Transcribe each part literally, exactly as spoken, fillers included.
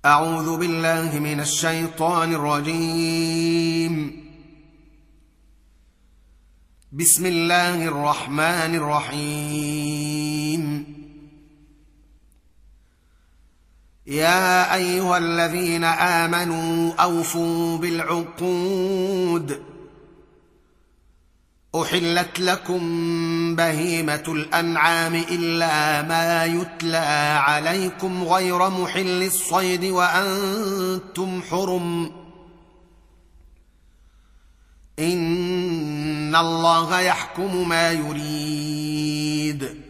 أعوذ بالله من الشيطان الرجيم. بسم الله الرحمن الرحيم. يا أيها الذين آمنوا أوفوا بالعقود، أحلت لكم بهيمة الأنعام إلا ما يتلى عليكم غير محل الصيد وأنتم حرم، إن الله يحكم ما يريد.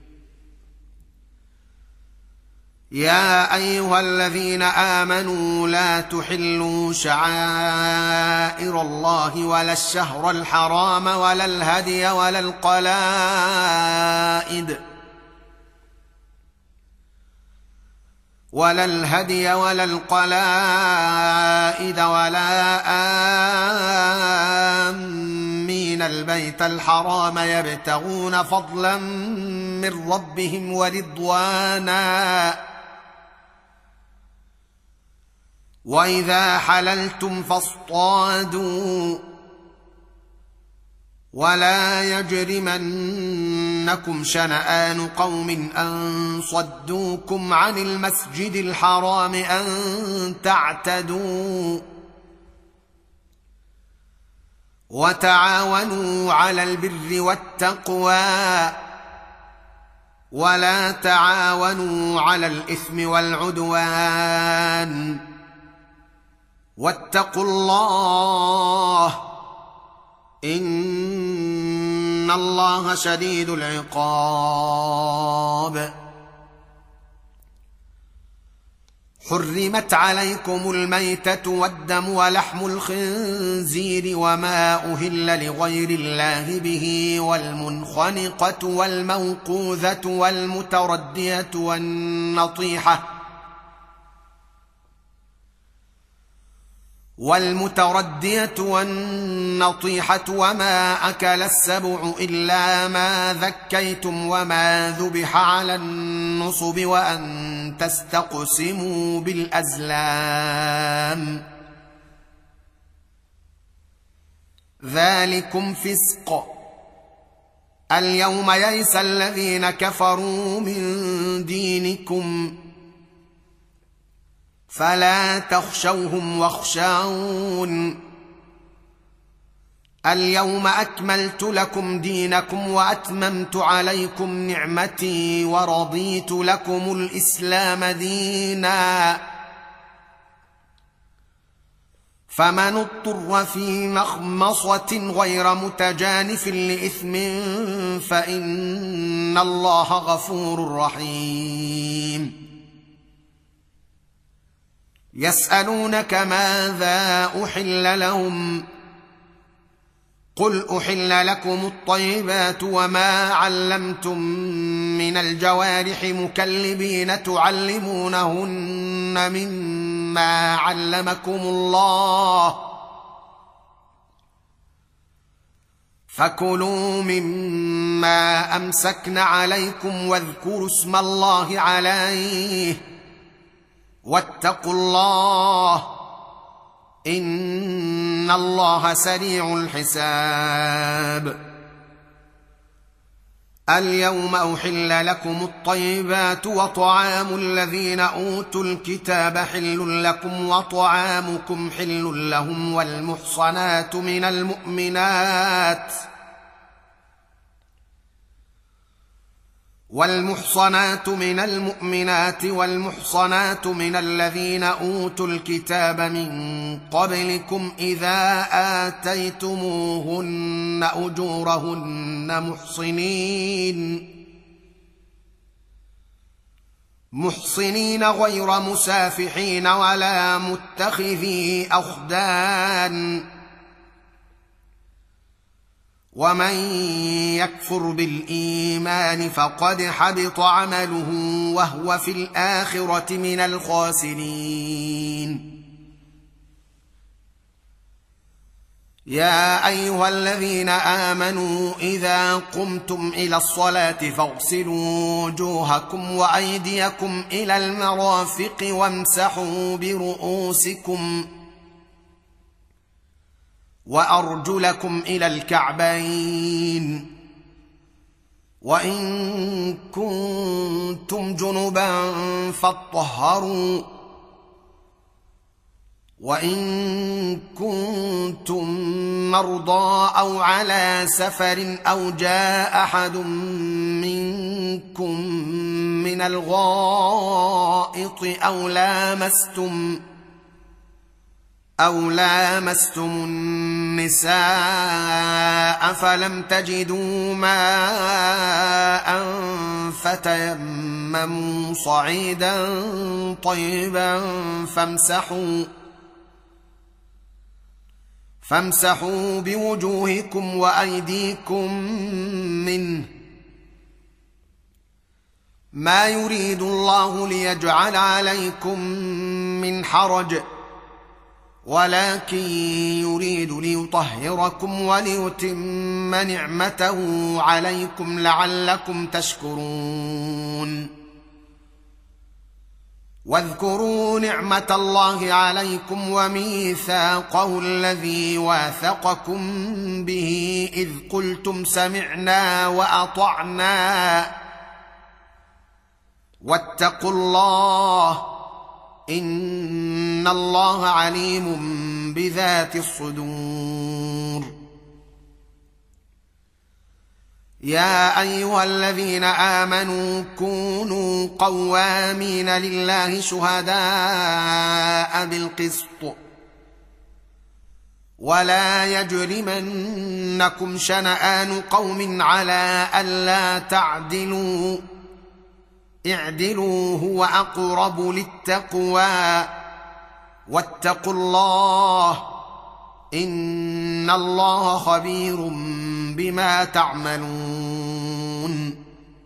يا أيها الذين آمنوا لا تحلوا شعائر الله ولا الشهر الحرام ولا الهدي ولا القلائد ولا الهدي ولا القلائد ولا آمين البيت الحرام يبتغون فضلا من ربهم ورضوانا، وإذا حللتم فاصطادوا، ولا يجرمنكم شنآن قوم أن صدوكم عن المسجد الحرام أن تعتدوا، وتعاونوا على البر والتقوى ولا تعاونوا على الإثم والعدوان، واتقوا الله إن الله شديد العقاب. حرمت عليكم الميتة والدم ولحم الخنزير وما أهل لغير الله به، والمنخنقة والموقوذة والمتردية والنطيحة والمتردية والنطيحة وما أكل السبع إلا ما ذكيتم وما ذبح على النصب وأن تستقسموا بالأزلام، ذلكم فسق. اليوم يئس الذين كفروا من دينكم فلا تخشوهم واخشون، اليوم أكملت لكم دينكم وأتممت عليكم نعمتي ورضيت لكم الإسلام دينا، فمن اضطر في مخمصة غير متجانف لإثم فإن الله غفور رحيم. يسألونك ماذا أحل لهم، قل أحل لكم الطيبات وما علمتم من الجوارح مكلبين تعلمونهن مما علمكم الله، فكلوا مما أمسكن عليكم واذكروا اسم الله عليه واتقوا الله إن الله سريع الحساب. اليوم أحل لكم الطيبات وطعام الذين أوتوا الكتاب حل لكم وطعامكم حل لهم، والمحصنات من المؤمنات والمحصنات من المؤمنات والمحصنات من الذين أوتوا الكتاب من قبلكم إذا آتيتموهن أجورهن محصنين محصنين غير مسافحين ولا متخذي أخدان، ومن يكفر بالإيمان فقد حبط عمله وهو في الآخرة من الخاسرين. يا ايها الذين امنوا اذا قمتم الى الصلاه فاغسلوا وجوهكم وايديكم الى المرافق وامسحوا برؤوسكم وارجلكم الى الكعبين وان كنتم جنبا فاطهروا وان كنتم مرضى او على سفر او جاء احد منكم من الغائط او لامستم أو لامستم النساء فلم تجدوا ماء فتيمموا صعيدا طيبا فامسحوا فامسحوا بوجوهكم وأيديكم منه ما يريد الله ليجعل عليكم من حرج ولكن يريد ليطهركم وليتم نعمته عليكم لعلكم تشكرون واذكروا نعمة الله عليكم وميثاقه الذي واثقكم به إذ قلتم سمعنا وأطعنا واتقوا الله إن الله عليم بذات الصدور يا أيها الذين آمنوا كونوا قوامين لله شهداء بالقسط ولا يجرمنكم شنآن قوم على ألا تعدلوا اعدلوا هو أقرب للتقوى واتقوا الله إن الله خبير بما تعملون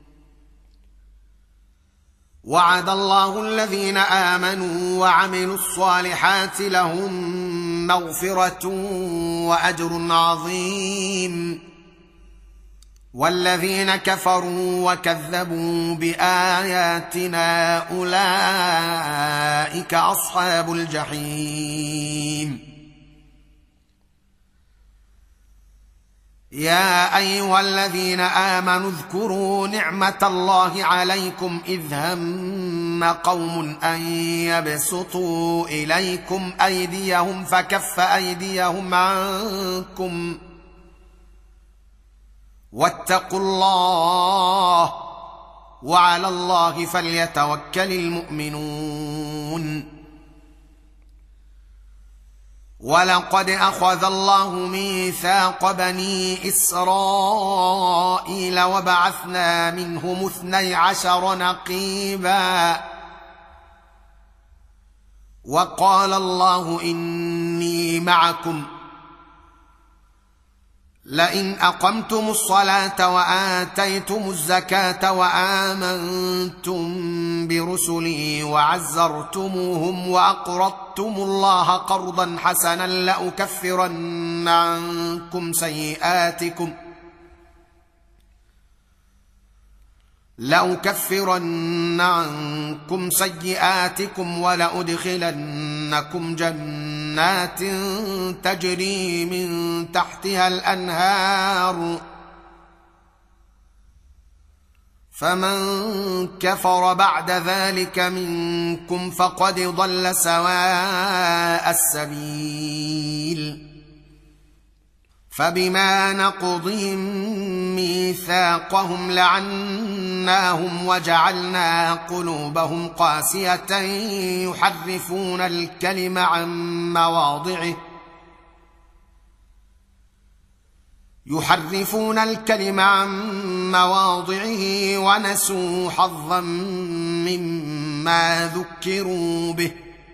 وعد الله الذين آمنوا وعملوا الصالحات لهم مغفرة وأجر عظيم والذين كفروا وكذبوا بآياتنا أولئك أصحاب الجحيم يا أيها الذين آمنوا اذكروا نعمة الله عليكم إذ هم قوم أن يبسطوا إليكم أيديهم فكف أيديهم عنكم واتقوا الله وعلى الله فليتوكل المؤمنون ولقد أخذ الله ميثاق بني إسرائيل وبعثنا منهم اثني عشر نقيبا وقال الله إني معكم لئن أقمتم الصلاة وآتيتم الزكاة وآمنتم برسلي وعزرتموهم وأقرضتم الله قرضا حسنا لأكفرن عنكم سيئاتكم لأكفرن عنكم سيئاتكم ولأدخلنكم جنات تجري من تحتها الأنهار فمن كفر بعد ذلك منكم فقد ضل سواء السبيل فبما نقضهم ميثاقهم لعناهم وجعلنا قلوبهم قاسية يحرفون الكلم عن مواضعه يحرفون الكلم عن مواضعه ونسوا حظا مما ذكروا به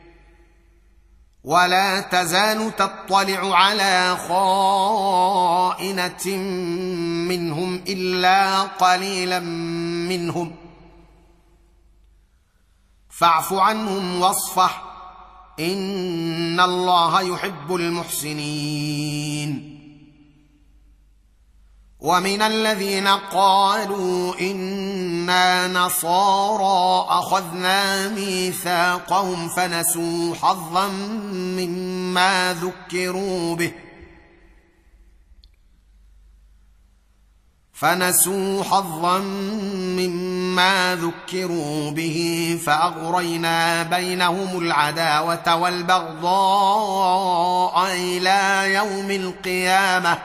ولا تزال تطلع على خائنة منهم إلا قليلا منهم فاعف عنهم واصفح إن الله يحب المحسنين. ومن الذين قالوا إنا نصارى أخذنا ميثاقهم فنسوا حظا مما ذكروا به فنسوا حظا مما ذكروا به فأغرينا بينهم العداوة والبغضاء إلى يوم القيامة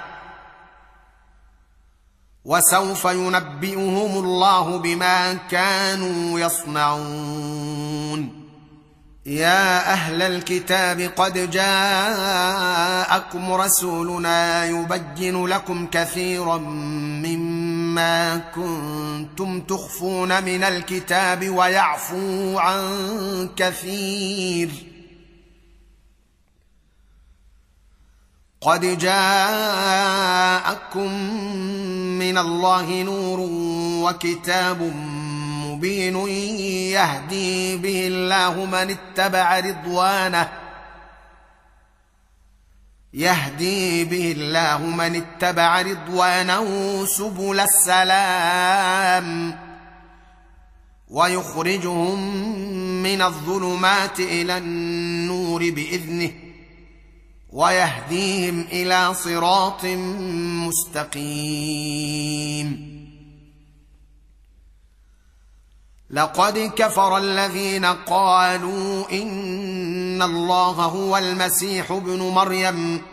وسوف ينبئهم الله بما كانوا يصنعون. يا أهل الكتاب قد جاءكم رسولنا يبين لكم كثيرا مما كنتم تخفون من الكتاب ويعفو عن كثير. قد جاءكم من الله نور وكتاب مبين يهدي به الله من اتبع رضوانه يهدي به الله من اتبع رضوانه سبل السلام ويخرجهم من الظلمات إلى النور بإذنه ويهديهم إلى صراط مستقيم. لقد كفر الذين قالوا إن الله هو المسيح ابن مريم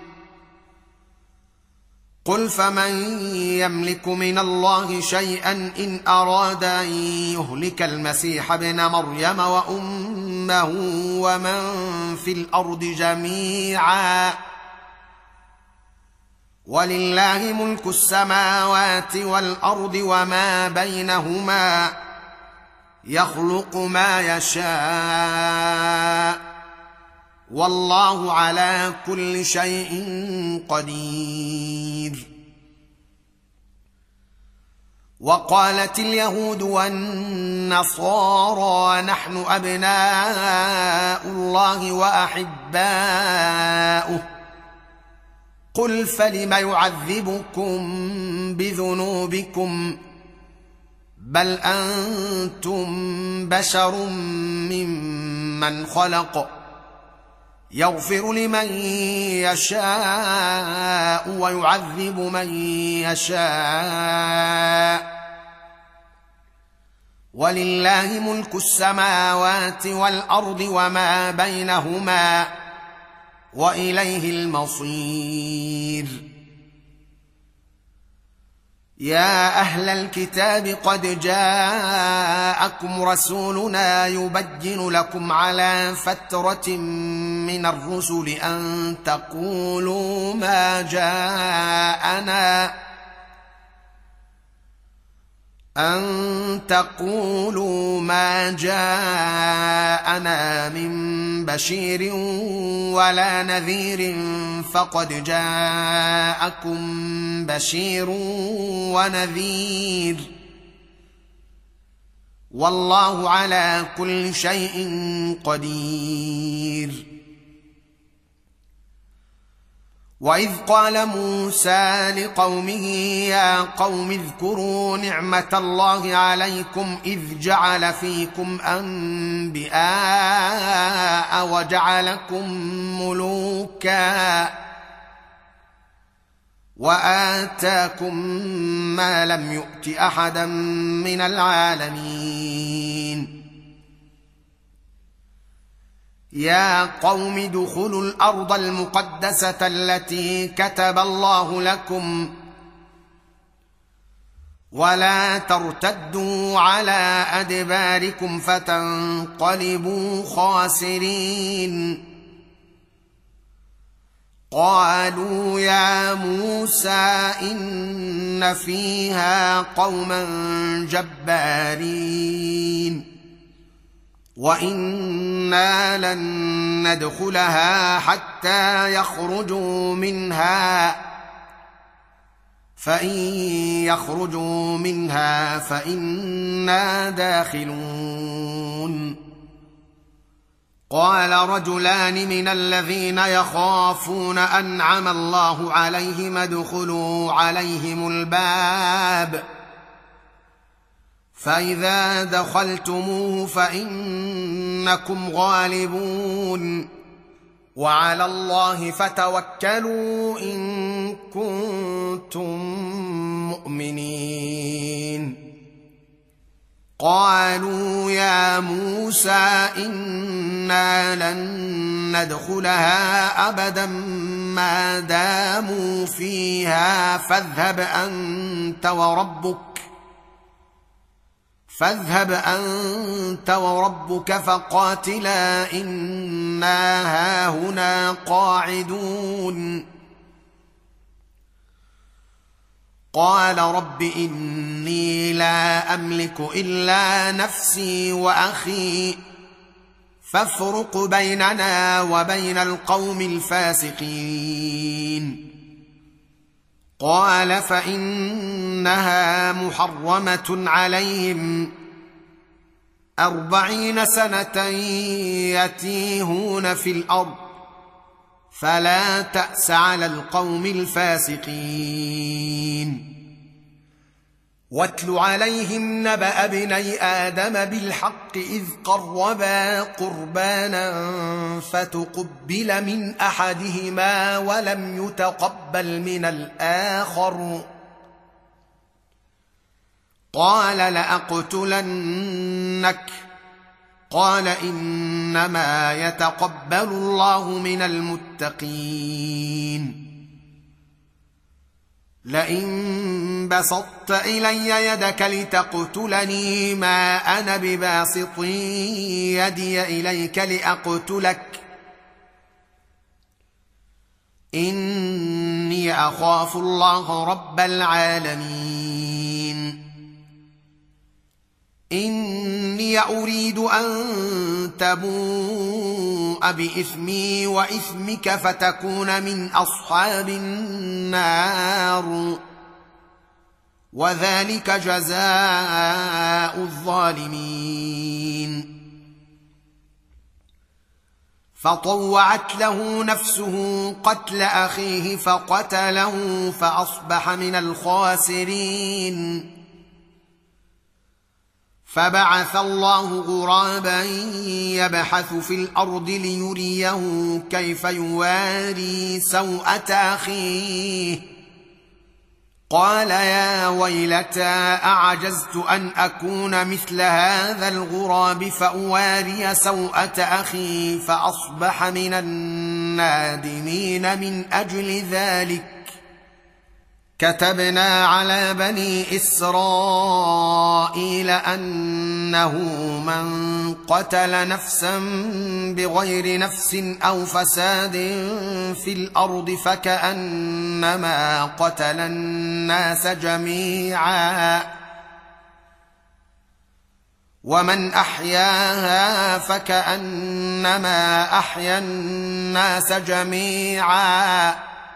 قل فمن يملك من الله شيئا إن أراد أن يهلك المسيح ابن مريم وأمه ومن في الأرض جميعا ولله ملك السماوات والأرض وما بينهما يخلق ما يشاء والله على كل شيء قدير. وقالت اليهود والنصارى نحن أبناء الله وأحباؤه قل فلم يعذبكم بذنوبكم بل أنتم بشر ممن خلق يغفر لمن يشاء ويعذب من يشاء ولله ملك السماوات والأرض وما بينهما وإليه المصير. يا أهل الكتاب قد جاءكم رسولنا يبين لكم على فترة من الرسل أن تقولوا ما جاءنا أن تقولوا ما جاءنا من بشير ولا نذير فقد جاءكم بشير ونذير والله على كل شيء قدير. وإذ قال موسى لقومه يا قوم اذكروا نعمة الله عليكم إذ جعل فيكم أنبياء وجعلكم ملوكا وآتاكم ما لم يؤت أحدا من العالمين. يا قوم ادخلوا الأرض المقدسة التي كتب الله لكم ولا ترتدوا على أدباركم فتنقلبوا خاسرين. قالوا يا موسى إن فيها قوما جبارين وإنا لن ندخلها حتى يخرجوا منها فإن يخرجوا منها فإنا داخلون. قال رجلان من الذين يخافون أنعم الله عليهم ادخلوا عليهم الباب فإذا دخلتموه فإنكم غالبون وعلى الله فتوكلوا إن كنتم مؤمنين. قالوا يا موسى إنا لن ندخلها أبدا ما داموا فيها فاذهب أنت وربك فاذهب أنت وربك فقاتلا إنا هاهنا قاعدون. قال رب إني لا أملك إلا نفسي وأخي فافرق بيننا وبين القوم الفاسقين. قال فإنها محرمة عليهم أربعين سنة يتيهون في الأرض فلا تأس على القوم الفاسقين. واتل عليهم نبأ ابني آدم بالحق إذ قربا قربانا فتقبل من أحدهما ولم يتقبل من الآخر قال لأقتلنك قال إنما يتقبل الله من المتقين. لئن بسطت إلي يدك لتقتلني ما أنا بباسط يدي إليك لأقتلك إني أخاف الله رب العالمين. إني أريد أن تبوء بإثمي وإثمك فتكون من أصحاب النار وذلك جزاء الظالمين. فطوعت له نفسه قتل أخيه فقتله فأصبح من الخاسرين. فبعث الله غرابا يبحث في الأرض ليريه كيف يواري سوءة أخيه قال يا ويلتى أعجزت أن أكون مثل هذا الغراب فأواري سوءة أخي فأصبح من النادمين. من أجل ذلك كتبنا على بني إسرائيل أنه من قتل نفسا بغير نفس أو فساد في الأرض فكأنما قتل الناس جميعا ومن أحياها فكأنما أحيا الناس جميعا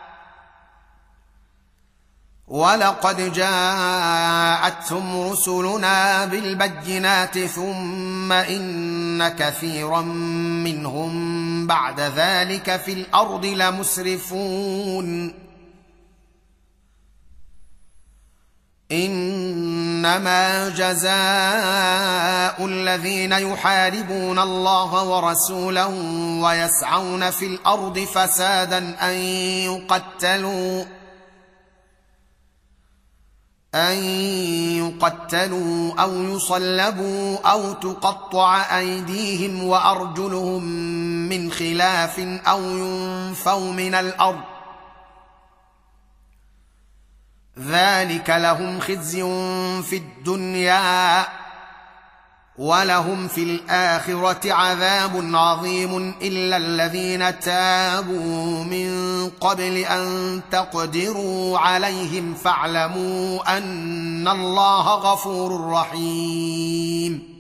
ولقد جاءتهم رسلنا بالبينات ثم إن كثيرا منهم بعد ذلك في الأرض لمسرفون. إنما جزاء الذين يحاربون الله ورسوله ويسعون في الأرض فسادا أن يقتلوا أن يقتلوا أو يصلبوا أو تقطع أيديهم وأرجلهم من خلاف أو ينفوا من الأرض ذلك لهم خزي في الدنيا ولهم في الآخرة عذاب عظيم إلا الذين تابوا من قبل أن تقدروا عليهم فاعلموا أن الله غفور رحيم.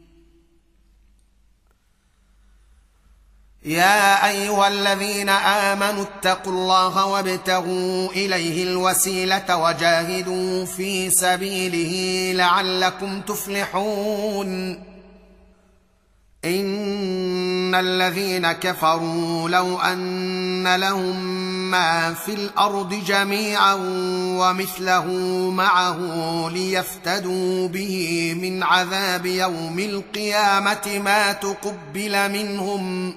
يا أيها الذين آمنوا اتقوا الله وابتغوا إليه الوسيلة وجاهدوا في سبيله لعلكم تفلحون. ان الذين كفروا لو ان لهم ما في الارض جميعا ومثله معه ليفتدوا به من عذاب يوم القيامه ما تقبل منهم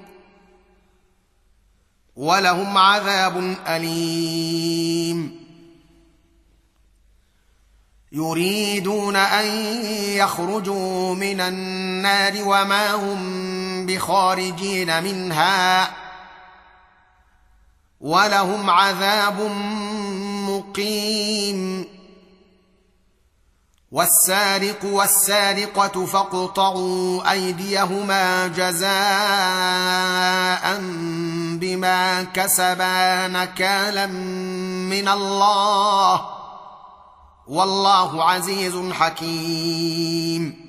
ولهم عذاب اليم. يريدون ان يخرجوا من النار وما هم بخارجين منها ولهم عذاب مقيم. والسارق والسارقة فاقطعوا أيديهما جزاء بما كسبا نكالا من الله والله عزيز حكيم.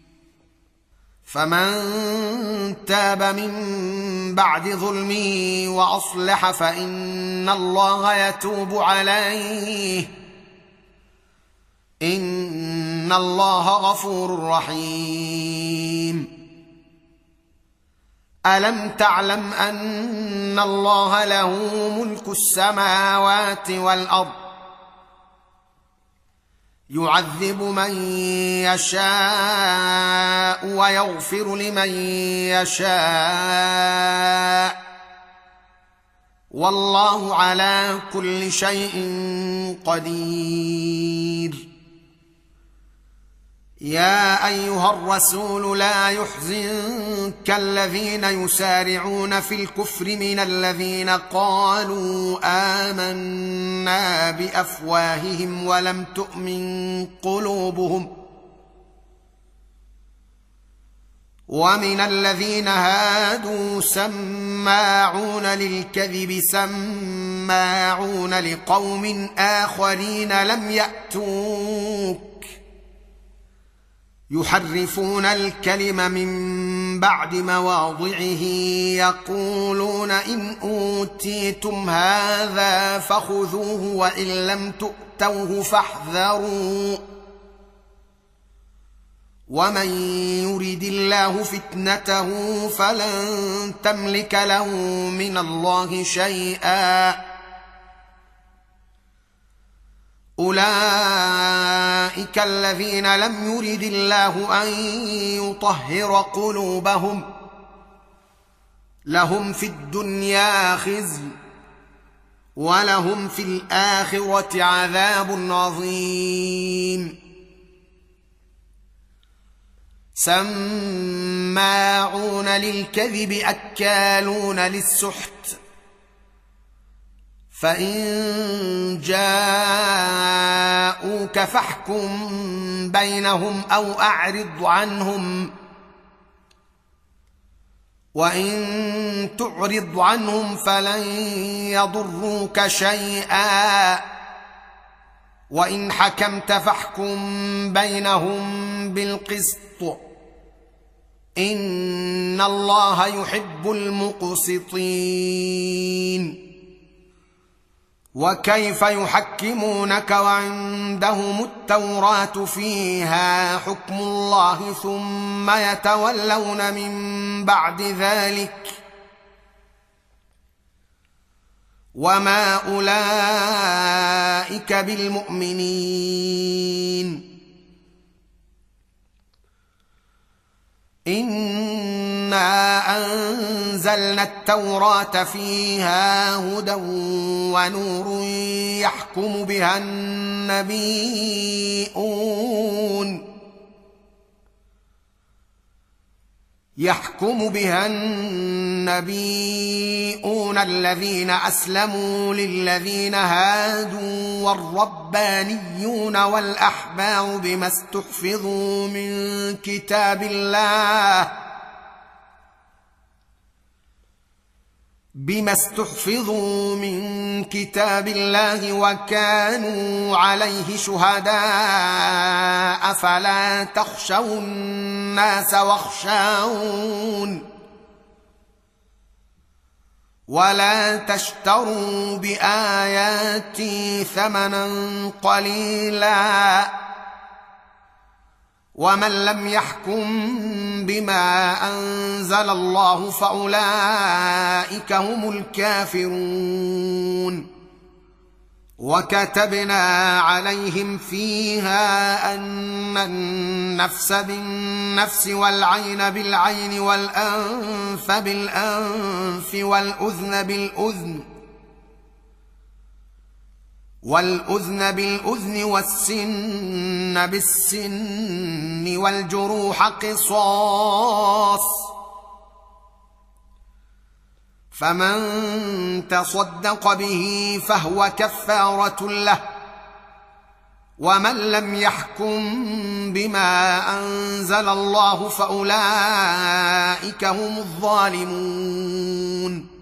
فمن تاب من بعد ظلمه وأصلح فإن الله يتوب عليه إن الله غفور رحيم. ألم تعلم أن الله له ملك السماوات والأرض يعذب من يشاء ويغفر لمن يشاء والله على كل شيء قدير. يا ايها الرسول لا يحزنك الذين يسارعون في الكفر من الذين قالوا آمنا بافواههم ولم تؤمن قلوبهم ومن الذين هادوا سماعون للكذب سماعون لقوم آخرين لم يأتوك يحرفون الكلم من بعد مواضعه يقولون إن أوتيتم هذا فخذوه وإن لم تؤتوه فاحذروا ومن يرد الله فتنته فلن تملك له من الله شيئا أولئك الذين لم يرد الله أن يطهر قلوبهم لهم في الدنيا خزي ولهم في الآخرة عذاب عظيم. سماعون للكذب أكالون للسحت فإن جاءوك فاحكم بينهم أو أعرض عنهم وإن تعرض عنهم فلن يضروك شيئا وإن حكمت فاحكم بينهم بالقسط إن الله يحب المقسطين. وكيف يحكمونك وعندهم التوراة فيها حكم الله ثم يتولون من بعد ذلك وما أولئك بالمؤمنين. إنا أنزلنا التوراة فيها هدى ونور يحكم بها النبيون يحكم بها النبيون الذين أسلموا للذين هادوا والربانيون والأحبار بما استحفظوا من كتاب الله بما استحفظوا من كتاب الله وكانوا عليه شهداء فلا تخشوا الناس واخشون ولا تشتروا بآياتي ثمنا قليلا ومن لم يحكم بما أنزل الله فأولئك هم الكافرون. وكتبنا عليهم فيها أن النفس بالنفس والعين بالعين والأنف بالأنف والأذن بالأذن والأذن بالأذن والسن بالسن والجروح قصاص، فمن تصدق به فهو كفارة له، ومن لم يحكم بما أنزل الله فأولئك هم الظالمون.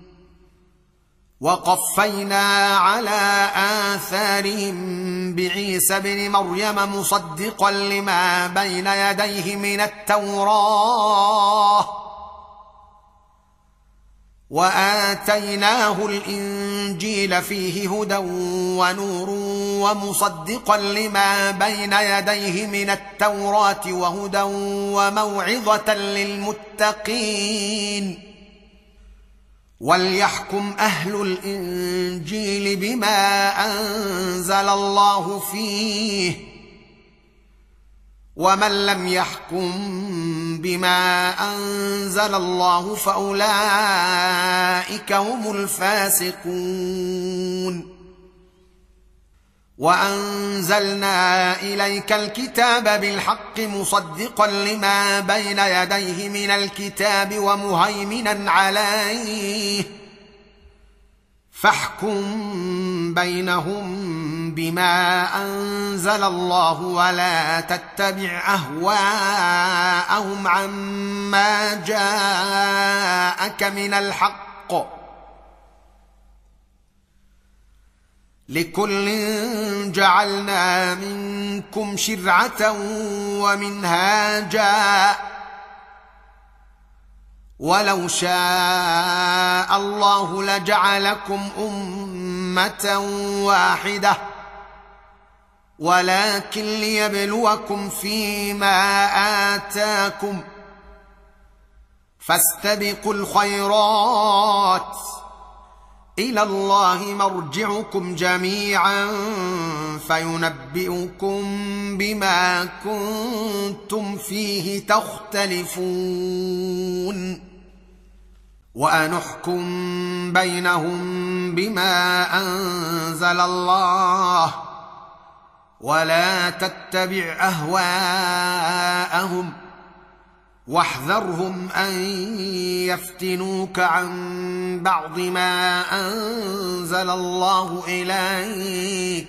وقفينا على آثارهم بعيسى ابن مريم مصدقا لما بين يديه من التوراة، وآتيناه الإنجيل فيه هدى ونور ومصدقا لما بين يديه من التوراة وهدى وموعظة للمتقين. وليحكم أهل الإنجيل بما أنزل الله فيه، ومن لم يحكم بما أنزل الله فأولئك هم الفاسقون. وأنزلنا إليك الكتاب بالحق مصدقا لما بين يديه من الكتاب ومهيمنا عليه، فاحكم بينهم بما أنزل الله ولا تتبع أهواءهم عما جاءك من الحق، لكل جعلنا منكم شرعة ومنهاجا، ولو شاء الله لجعلكم أمة واحدة، ولكن ليبلوكم فيما آتاكم، فاستبقوا الخيرات، إلى الله مرجعكم جميعا فينبئكم بما كنتم فيه تختلفون. وأنحكم بينهم بما أنزل الله ولا تتبع أهواءهم، واحذرهم أن يفتنوك عن بعض ما أنزل الله إليك،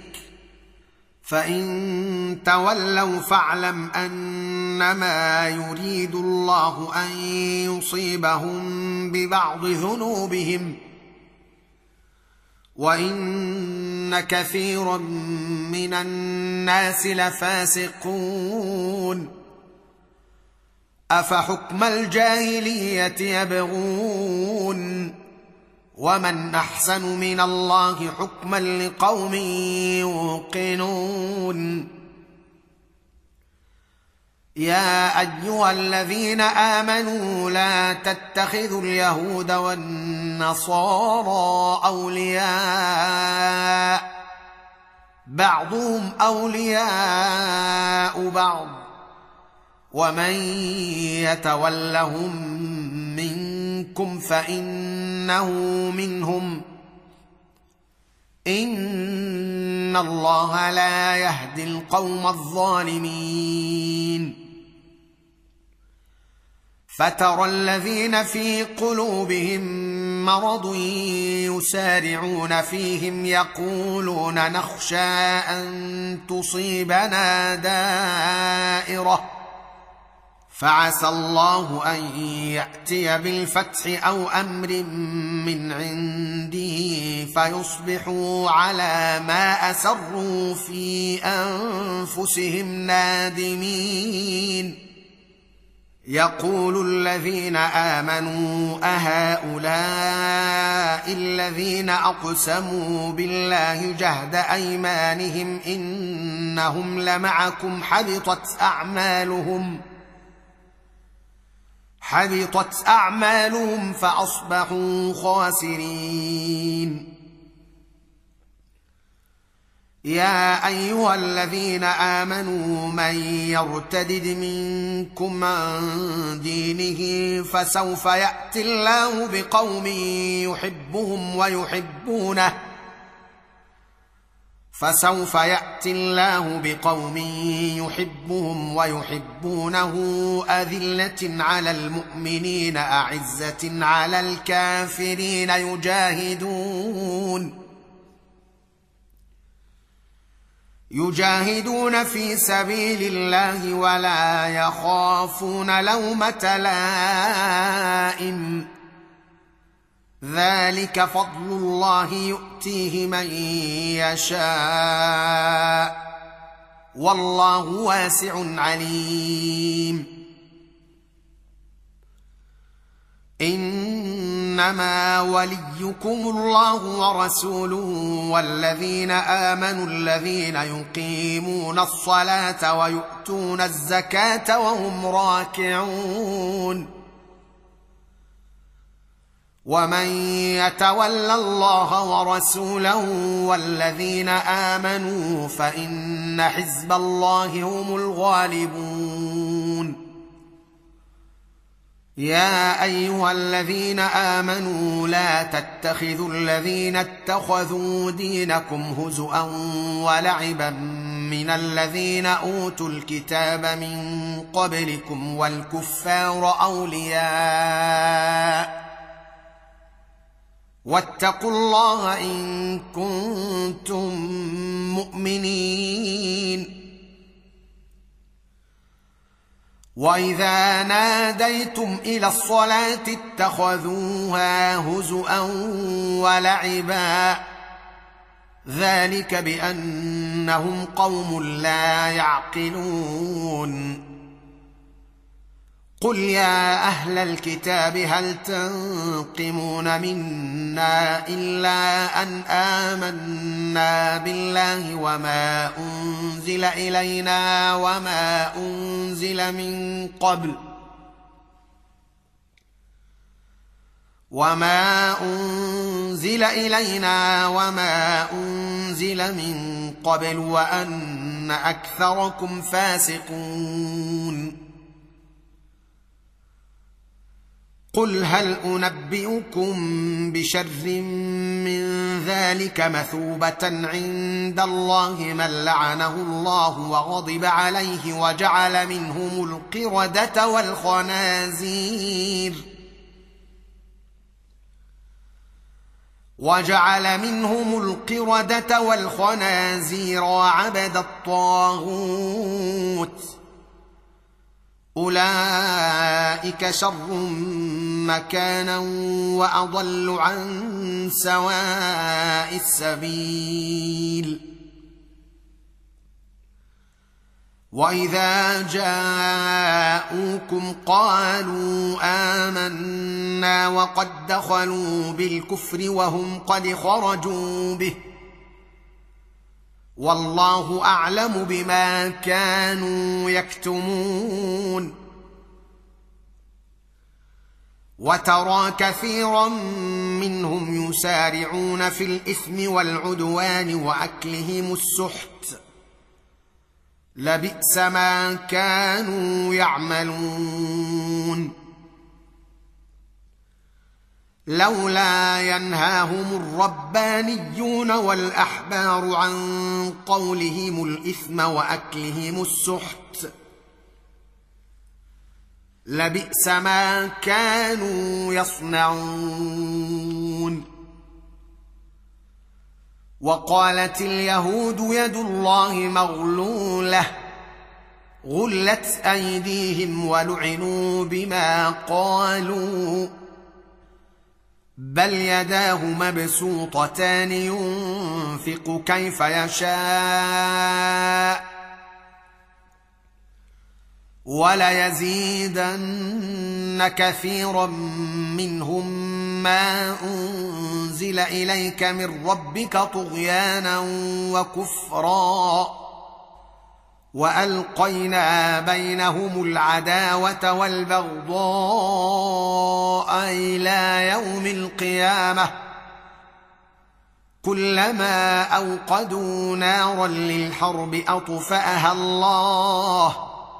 فإن تولوا فاعلم أنما يريد الله أن يصيبهم ببعض ذنوبهم، وإن كثيرا من الناس لفاسقون. أفحكم الجاهلية يبغون، ومن أحسن من الله حكما لقوم يوقنون. يا أيها الذين آمنوا لا تتخذوا اليهود والنصارى أولياء، بعضهم أولياء بعض، ومن يتولهم منكم فإنه منهم، إن الله لا يهدي القوم الظالمين. فترى الذين في قلوبهم مرض يسارعون فيهم يقولون نخشى أن تصيبنا دائرة، فعسى الله أن يأتي بالفتح أو أمر من عنده فيصبحوا على ما أسروا في أنفسهم نادمين. يقول الذين آمنوا أهؤلاء الذين أقسموا بالله جهد أيمانهم إنهم لمعكم حبطت أعمالهم حبطت أعمالهم فأصبحوا خاسرين. يا أيها الذين آمنوا من يرتدد منكم عن دينه فسوف يأتي الله بقوم يحبهم ويحبونه فسوف يأتي الله بقوم يحبهم ويحبونه أذلة على المؤمنين أعزة على الكافرين يجاهدون يجاهدون في سبيل الله ولا يخافون لومة لائم ذلك فضل الله يؤتيه من يشاء والله واسع عليم. إنما وليكم الله ورسوله والذين آمنوا الذين يقيمون الصلاة ويؤتون الزكاة وهم راكعون ومن يتول الله ورسوله والذين آمنوا فإن حزب الله هم الغالبون. يا أيها الذين آمنوا لا تتخذوا الذين اتخذوا دينكم هزؤا ولعبا من الذين أوتوا الكتاب من قبلكم والكفار أولياء واتقوا الله إن كنتم مؤمنين. وإذا ناديتم إلى الصلاة اتخذوها هزؤا ولعبا ذلك بأنهم قوم لا يعقلون. قل يا أهل الكتاب هل تنقمون منا إلا أن آمنا بالله وما أنزل إلينا وما أنزل من قبل وما أنزل إلينا وما أنزل من قبل وأن أكثركم فاسقون. قل هل أنبئكم بشر من ذلك مثوبة عند الله من لعنه الله وغضب عليه وجعل منهم القردة والخنازير وجعل منهم القردة والخنازير وعبد الطاغوت أولئك شر مكانا وأضل عن سواء السبيل. وإذا جاءوكم قالوا آمنا وقد دخلوا بالكفر وهم قد خرجوا به والله أعلم بما كانوا يكتمون. وترى كثيرا منهم يسارعون في الإثم والعدوان وأكلهم السحت لبئس ما كانوا يعملون. لولا ينهاهم الربانيون والأحبار عن قولهم الإثم وأكلهم السحت لبئس ما كانوا يصنعون. وقالت اليهود يد الله مغلولة غلت أيديهم ولعنوا بما قالوا بل يداه مبسوطتان ينفق كيف يشاء وليزيدن كثيرا منهم ما أنزل أنزل إليك من ربك طغيانا وكفرا وألقينا بينهم العداوة والبغضاء إلى يوم القيامة كلما أوقدوا نارا للحرب أطفأها الله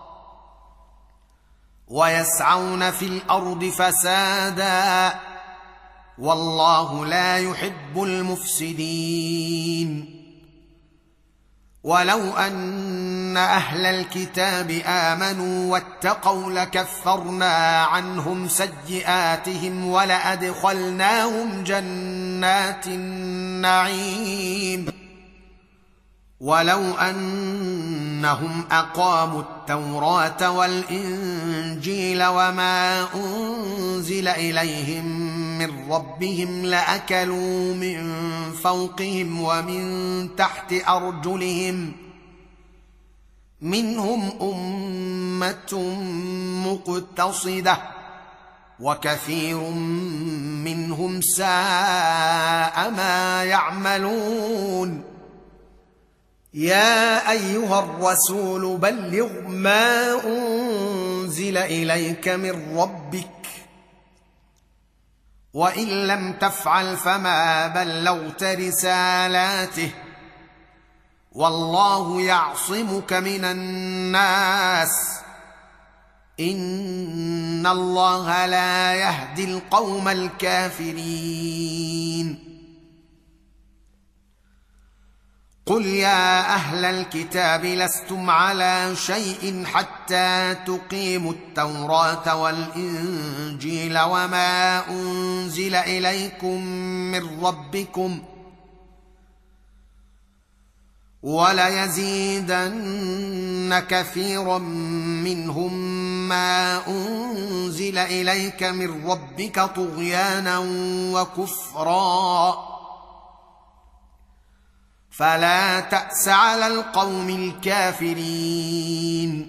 ويسعون في الأرض فسادا والله لا يحب المفسدين ولو أن أهل الكتاب آمنوا واتقوا لكفرنا عنهم سيئاتهم ولأدخلناهم جنات النعيم ولو أنهم أقاموا التوراة والإنجيل وما أنزل إليهم من ربهم لأكلوا من فوقهم ومن تحت أرجلهم منهم أمة مقتصدة وكثير منهم ساء ما يعملون يا أيها الرسول بلغ ما أنزل إليك من ربك وإن لم تفعل فما بلغت رسالاته والله يعصمك من الناس إن الله لا يهدي القوم الكافرين قل يا أهل الكتاب لستم على شيء حتى تقيموا التوراة والإنجيل وما أنزل إليكم من ربكم وليزيدن كثيرا منهم ما أنزل إليك من ربك طغيانا وكفرا فلا تأس على القوم الكافرين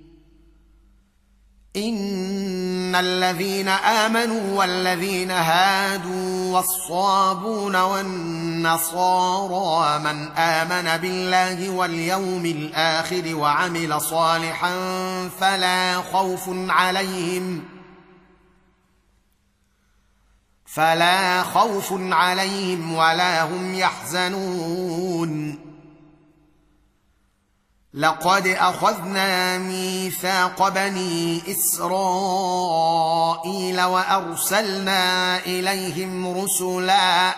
إن الذين آمنوا والذين هادوا والصابون والنصارى من آمن بالله واليوم الآخر وعمل صالحا فلا خوف عليهم فلا خوف عليهم ولا هم يحزنون لقد أخذنا ميثاق بني إسرائيل وأرسلنا إليهم رسلا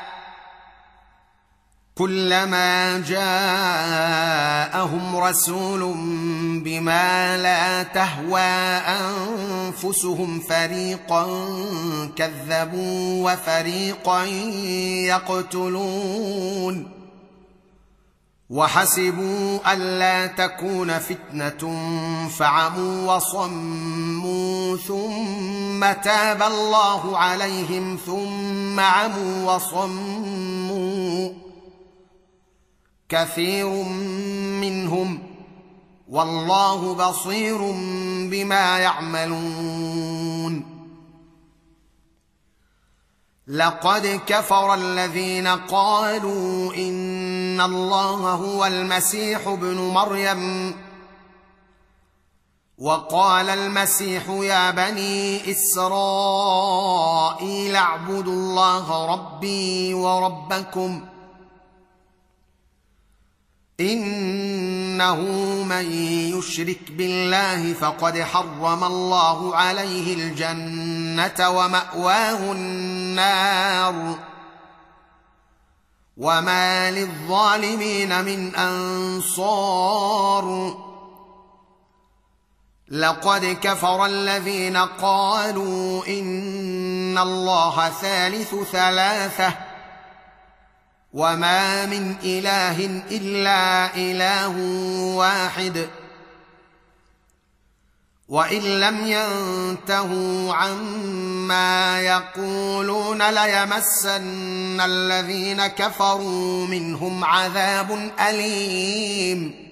كلما جاءهم رسول بما لا تهوى أنفسهم فريقا كذبوا وفريقا يقتلون وحسبوا ألا تكون فتنة فعموا وصموا ثم تاب الله عليهم ثم عموا وصموا كثير منهم والله بصير بما يعملون لقد كفر الذين قالوا إن الله هو المسيح ابن مريم وقال المسيح يا بني إسرائيل اعبدوا الله ربي وربكم إنه من يشرك بالله فقد حرم الله عليه الجنة ومأواه النار وما للظالمين من أنصار لقد كفر الذين قالوا إن الله ثالث ثلاثة وما من إله إلا إله واحد وإن لم ينتهوا عما يقولون ليمسن الذين كفروا منهم عذاب أليم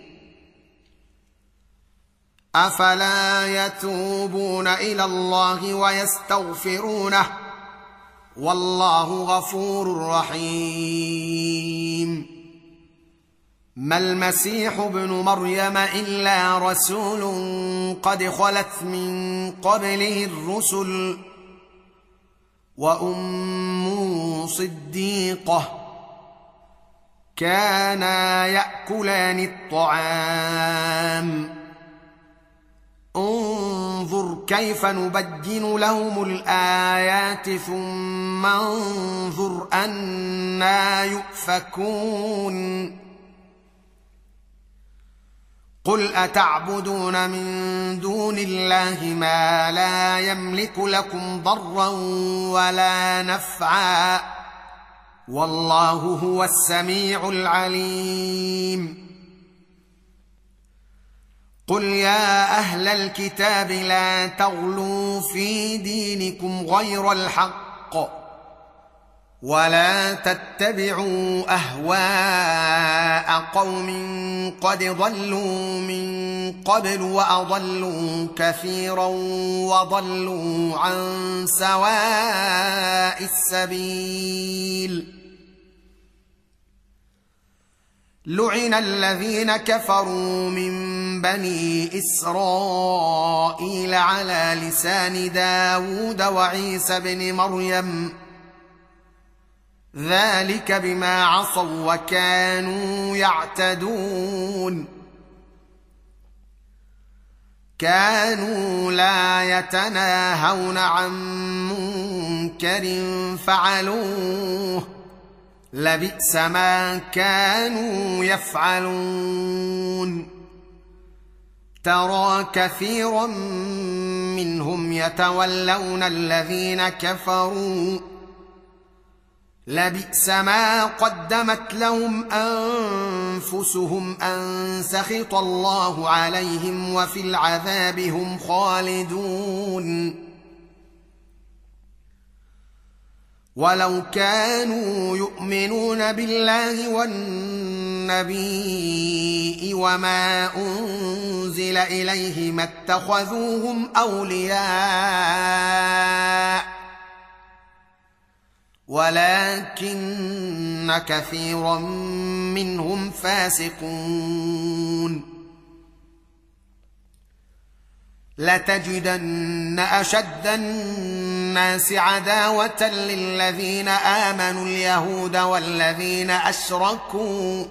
أفلا يتوبون إلى الله ويستغفرونه والله غفور رحيم. ما المسيح ابن مريم إلا رسول قد خلت من قبله الرسل وأمه صديقة كانا يأكلان الطعام. انظر كيف نبين لهم الآيات ثم انظر أنى يؤفكون. قل أتعبدون من دون الله ما لا يملك لكم ضرا ولا نفعا والله هو السميع العليم. قل يا أهل الكتاب لا تغلوا في دينكم غير الحق ولا تتبعوا أهواء قوم قد ضلوا من قبل وأضلوا كثيرا وضلوا عن سواء السبيل. لعن الذين كفروا من بني إسرائيل على لسان داود وعيسى بن مريم ذلك بما عصوا وكانوا يعتدون. كانوا لا يتناهون عن منكر فعلوه لبئس ما كانوا يفعلون. ترى كثيرا منهم يتولون الذين كفروا لبئس ما قدمت لهم أنفسهم أن سخط الله عليهم وفي العذاب هم خالدون. ولو كانوا يؤمنون بالله والنبي وما أنزل إليه ما اتخذوهم أولياء ولكن كثيرا منهم فاسقون. لتجدن أشد الناس عداوة للذين آمنوا اليهود والذين أشركوا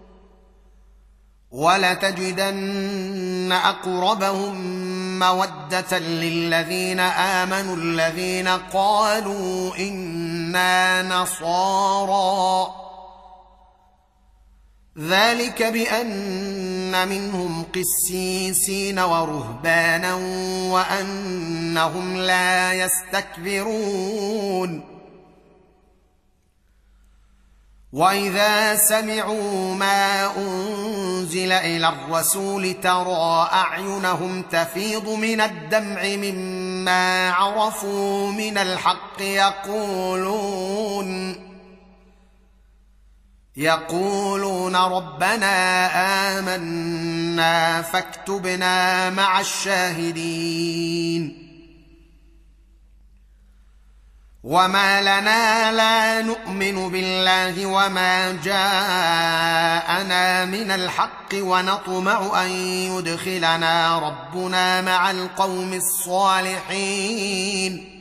ولتجدن أقربهم مودة للذين آمنوا الذين قالوا إنا نصارى ذلك بأن منهم قسيسين ورهبانا وأنهم لا يستكبرون. وإذا سمعوا ما أنزل إلى الرسول ترى أعينهم تفيض من الدمع مما عرفوا من الحق يقولون يقولون ربنا آمنا فاكتبنا مع الشاهدين. وما لنا لا نؤمن بالله وما جاءنا من الحق ونطمع أن يدخلنا ربنا مع القوم الصالحين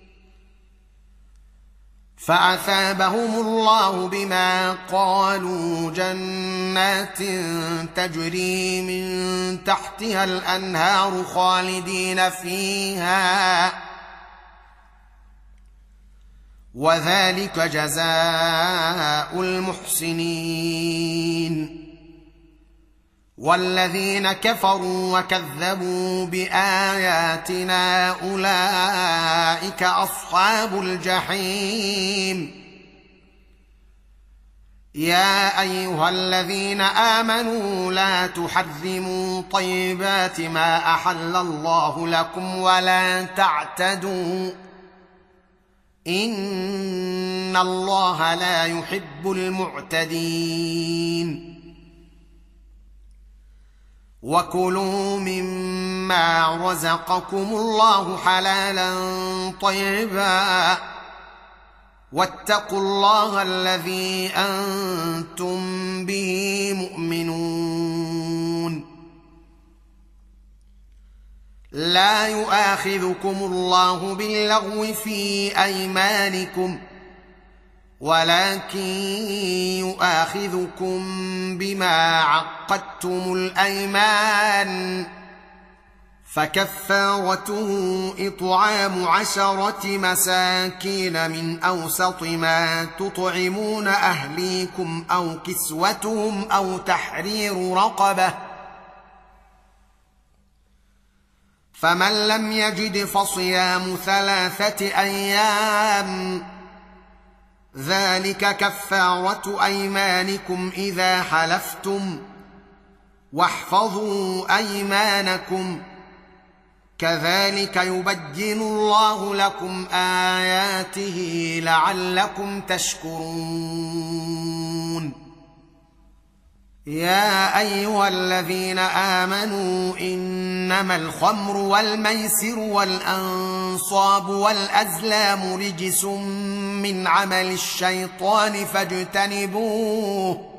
فأثابهم الله بما قالوا جنات تجري من تحتها الأنهار خالدين فيها وذلك جزاء المحسنين. والذين كفروا وكذبوا بآياتنا أولئك أصحاب الجحيم. يا أيها الذين آمنوا لا تحرموا طيبات ما أحل الله لكم ولا تعتدوا إن الله لا يحب المعتدين. وكلوا مما رزقكم الله حلالا طيبا واتقوا الله الذي أنتم به مؤمنون. لا يؤاخذكم الله باللغو في أيمانكم ولكن يؤاخذكم بما عقدتم الأيمان، فكفارته إطعام عشرة مساكين من أوسط ما تطعمون أهليكم أو كسوتهم أو تحرير رقبة، فمن لم يجد فصيام ثلاثة أيام، ذلك كفارة أيمانكم إذا حلفتم، واحفظوا أيمانكم، كذلك يبين الله لكم آياته لعلكم تشكرون. يا أيها الذين آمنوا إنما الخمر والميسر والأنصاب والأزلام رجس من عمل الشيطان فاجتنبوه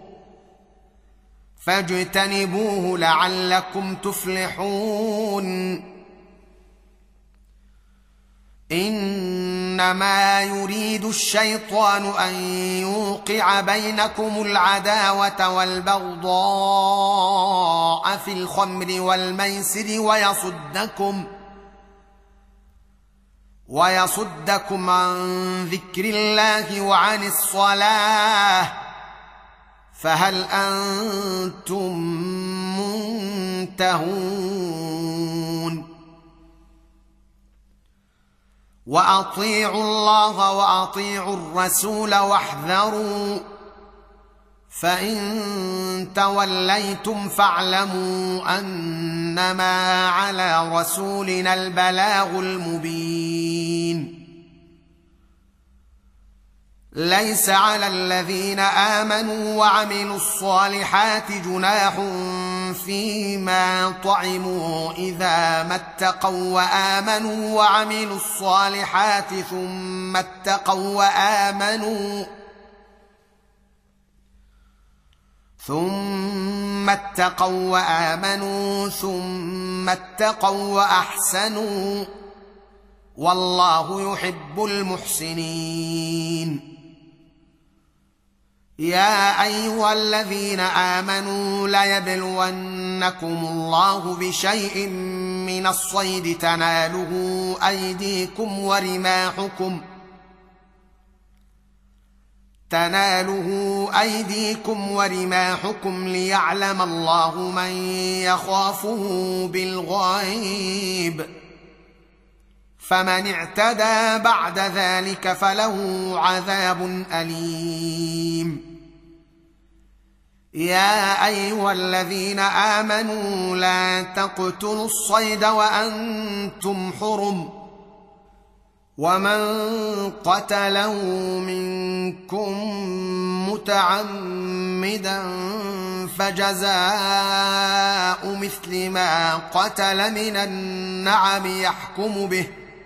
فاجتنبوه لعلكم تفلحون. إنما يريد الشيطان أن يوقع بينكم العداوة والبغضاء في الخمر والميسر ويصدكم ويصدكم عن ذكر الله وعن الصلاة، فهل أنتم منتهون؟ وأطيعوا الله وأطيعوا الرسول واحذروا، فإن توليتم فاعلموا أنما على رسولنا البلاغ المبين. ليس على الذين آمنوا وعملوا الصالحات جناح فيما طعموا إذا ما اتقوا وآمنوا وعملوا الصالحات ثم اتقوا وآمنوا ثم اتقوا وآمنوا ثم اتقوا وأحسنوا، والله يحب المحسنين. يا أيها الذين آمنوا ليبلونكم الله بشيء من الصيد تناله أيديكم ورماحكم تناله أيديكم ورماحكم ليعلم الله من يخافه بالغيب، فمن اعتدى بعد ذلك فله عذاب أليم. يا أيها الذين آمنوا لا تقتلوا الصيد وأنتم حرم، ومن قتله منكم متعمدا فجزاء مثل ما قتل من النعم يحكم به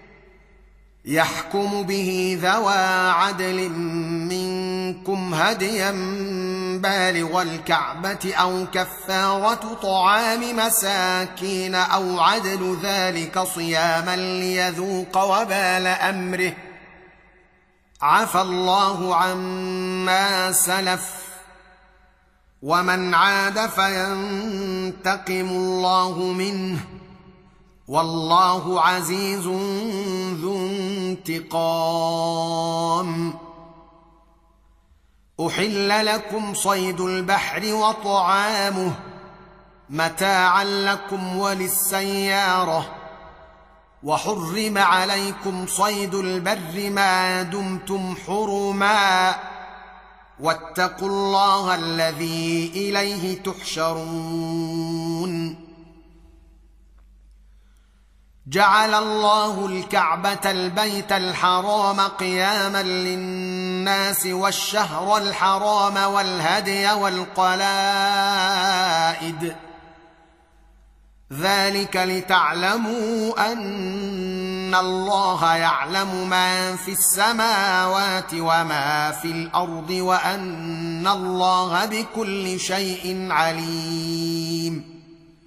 يحكم به ذوى عدل منكم هديا بالغ الكعبة أو كفارة طعام مساكين أو عدل ذلك صياما ليذوق وبال أمره، عفى الله عما سلف، ومن عاد فينتقم الله منه، والله عزيز ذو انتقام. أحل لكم صيد البحر وطعامه متاعا لكم وللسيارة، وحرم عليكم صيد البر ما دمتم حرما، واتقوا الله الذي إليه تحشرون. جعل الله الكعبة البيت الحرام قياما للناس والشهر الحرام والهدي والقلائد، ذلك لتعلموا أن ان الله يعلم ما في السماوات وما في الارض وان الله بكل شيء عليم.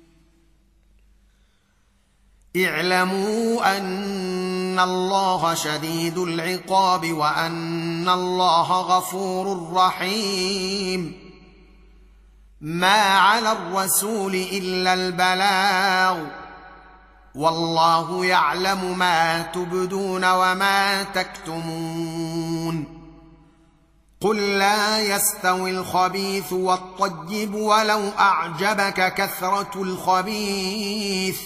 اعلموا ان الله شديد العقاب وان الله غفور رحيم. ما على الرسول الا البلاغ والله يعلم ما تبدون وما تكتمون. قل لا يستوي الخبيث والطيب ولو اعجبك كثرة الخبيث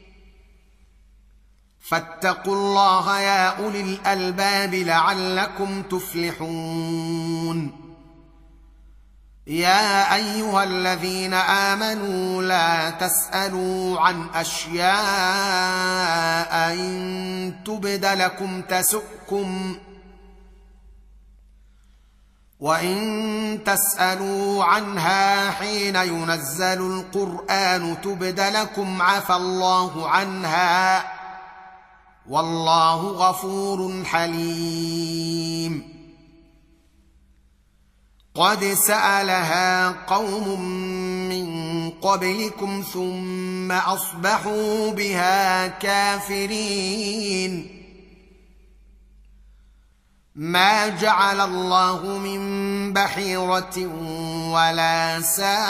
فاتقوا الله يا اولي الالباب لعلكم تفلحون. يا ايها الذين امنوا لا تسالوا عن اشياء ان تبد لكم تسؤكم وان تسالوا عنها حين ينزل القران تبد لكم عفى الله عنها والله غفور حليم. قد سألها قوم من قبلكم ثم أصبحوا بها كافرين. ما جعل الله من بحيرة ولا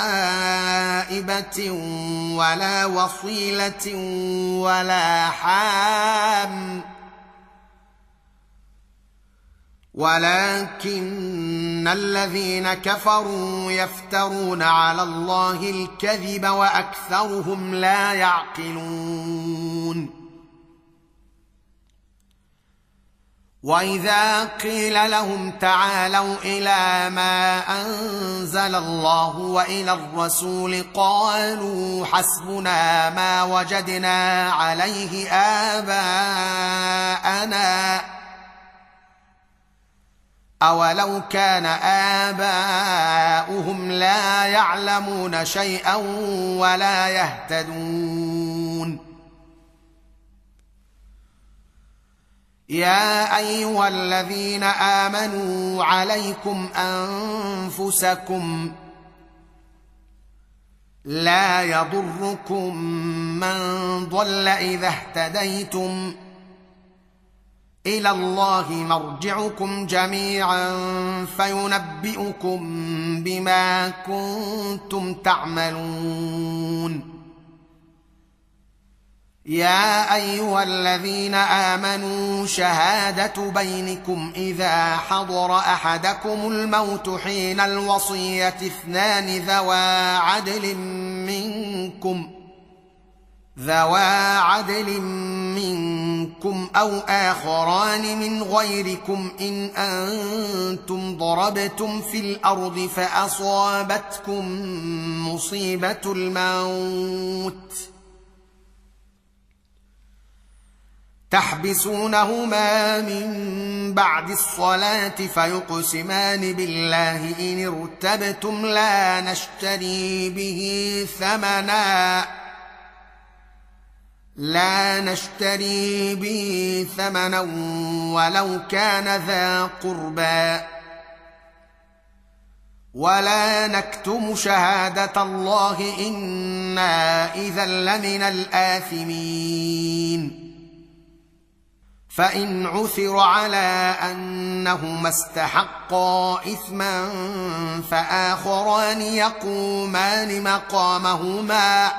سائبة ولا وصيلة ولا حام ولكن الذين كفروا يفترون على الله الكذب واكثرهم لا يعقلون. واذا قيل لهم تعالوا الى ما انزل الله والى الرسول قالوا حسبنا ما وجدنا عليه آباءنا أولو كان آباؤهم لا يعلمون شيئا ولا يهتدون. يا أيها الذين آمنوا عليكم أنفسكم لا يضركم من ضل إذا اهتديتم إلى الله مرجعكم جميعا فينبئكم بما كنتم تعملون. يا أيها الذين آمنوا شهادة بينكم إذا حضر أحدكم الموت حين الوصية اثنان ذوى عدل منكم ذوى عدل منكم أو آخران من غيركم إن أنتم ضربتم في الأرض فأصابتكم مصيبة الموت تحبسونهما من بعد الصلاة فيقسمان بالله إن ارتبتم لا نشتري به ثمنا لا نشتري به ثمنا ولو كان ذا قربى ولا نكتم شهادة الله إنا إذا لمن الآثمين. فإن عثر على أنهما استحقا إثما فآخران يقومان مقامهما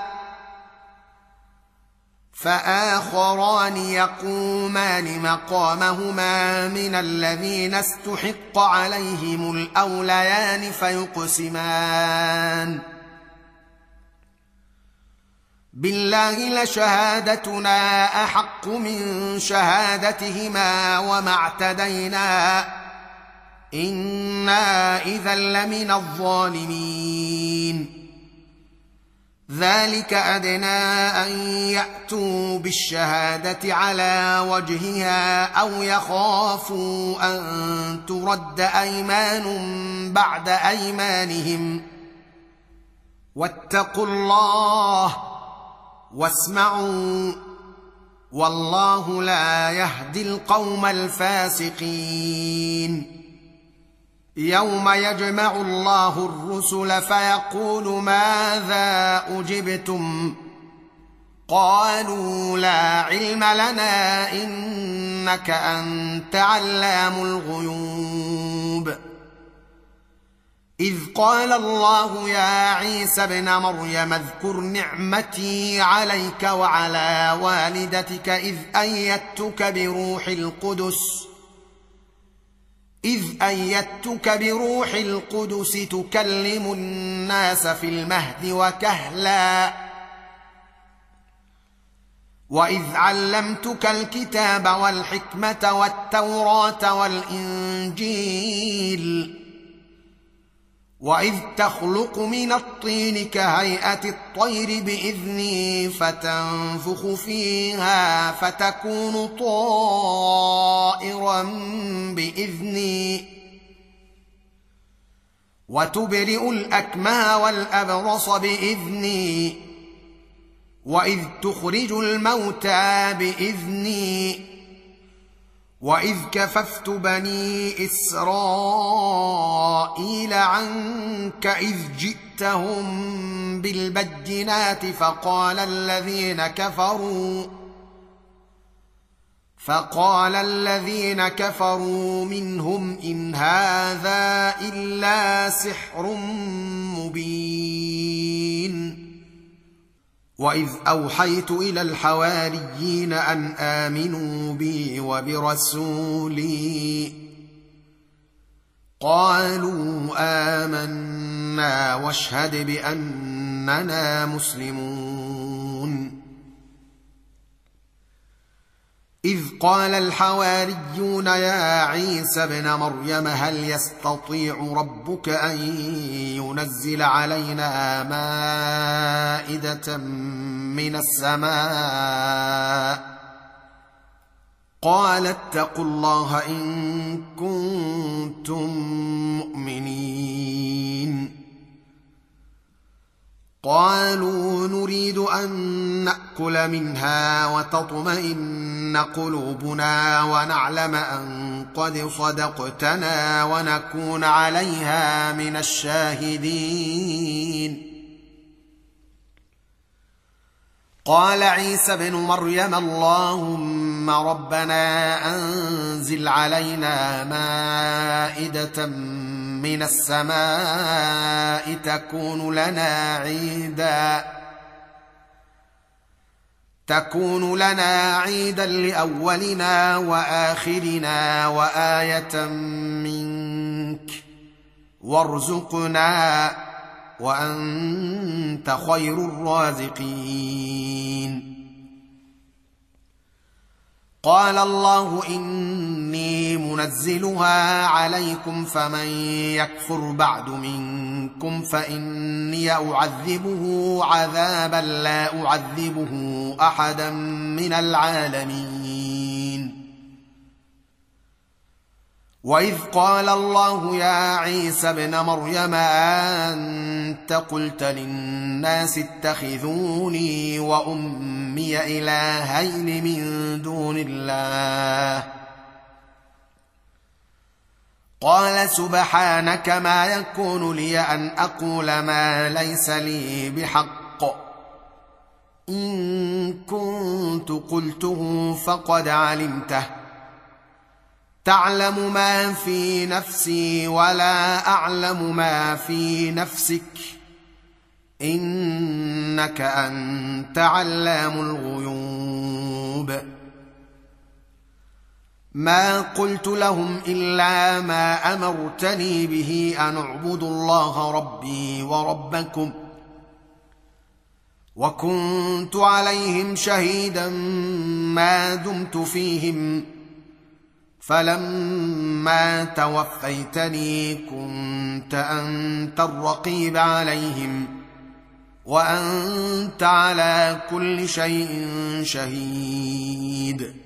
فآخران يقومان مقامهما من الذين استحق عليهم الأوليان فيقسمان بالله لشهادتنا أحق من شهادتهما وما اعتدينا إنا إذا لمن الظالمين. ذلك أدنى أن يأتوا بالشهادة على وجهها أو يخافوا أن ترد أيمان بعد أيمانهم واتقوا الله واسمعوا والله لا يهدي القوم الفاسقين. يوم يجمع الله الرسل فيقول ماذا أجبتم قالوا لا علم لنا إنك أنت علام الغيوب. إذ قال الله يا عيسى ابن مريم اذكر نعمتي عليك وعلى والدتك إذ أيدتك بروح القدس إذ أيدتك بروح القدس تكلم الناس في المهد وكهلا وإذ علمتك الكتاب والحكمة والتوراة والإنجيل وإذ تخلق من الطين كهيئة الطير بإذني فتنفخ فيها فتكون طائرا بإذني وتبرئ الأكمه والأبرص بإذني وإذ تخرج الموتى بإذني وإذ كففت بني إسرائيل عنك إذ جئتهم بالبينات فقال الذين كفروا فقال الذين كفروا منهم إن هذا إلا سحر مبين. وإذ أوحيت إلى الحواريين أن آمنوا بي وبرسولي قالوا آمنا واشهد بأننا مسلمون. إذ قال الحواريون يا عيسى ابن مريم هل يستطيع ربك أن ينزل علينا مائدة من السماء قال اتقوا الله إن كنتم مؤمنين. قالوا نريد أن نأكل منها وتطمئن قلوبنا ونعلم أن قد صدقتنا ونكون عليها من الشاهدين. قال عيسى ابن مريم اللهم ربنا أنزل علينا مائدة من السماء تكون لنا عيدا تكون لنا عيدا لأولنا وآخرنا وآية منك وارزقنا وأنت خير الرازقين. قال الله إني منزلها عليكم فمن يكفر بعد منكم فإني أعذبه عذابا لا أعذبه أحدا من العالمين. وإذ قال الله يا عيسى ابن مريم أنت قلت للناس اتخذوني وأمي إلهين من دون الله قال سبحانك ما يكون لي أن أقول ما ليس لي بحق إن كنت قلته فقد علمته تعلم ما في نفسي ولا أعلم ما في نفسك إنك أنت علام الغيوب. ما قلت لهم إلا ما أمرتني به أن اعبدوا الله ربي وربكم وكنت عليهم شهيدا ما دمت فيهم فلما توفيتني كنت أنت الرقيب عليهم وأنت على كل شيء شهيد.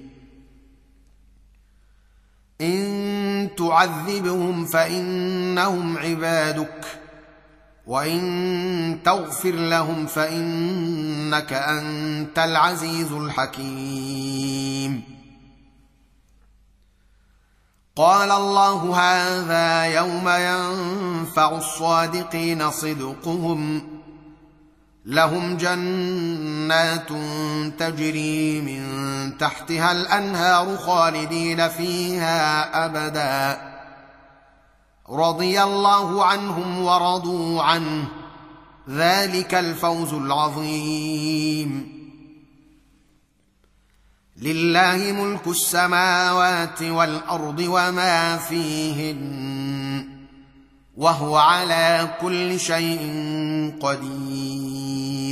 إن تعذبهم فإنهم عبادك وان تغفر لهم فانك انت العزيز الحكيم. قال الله هذا يوم ينفع الصادقين صدقهم، لهم جنات تجري من تحتها الانهار خالدين فيها ابدا، رضي الله عنهم ورضوا عنه، ذلك الفوز العظيم. لله ملك السماوات والارض وما فيهن، وهو على كل شيء قدير.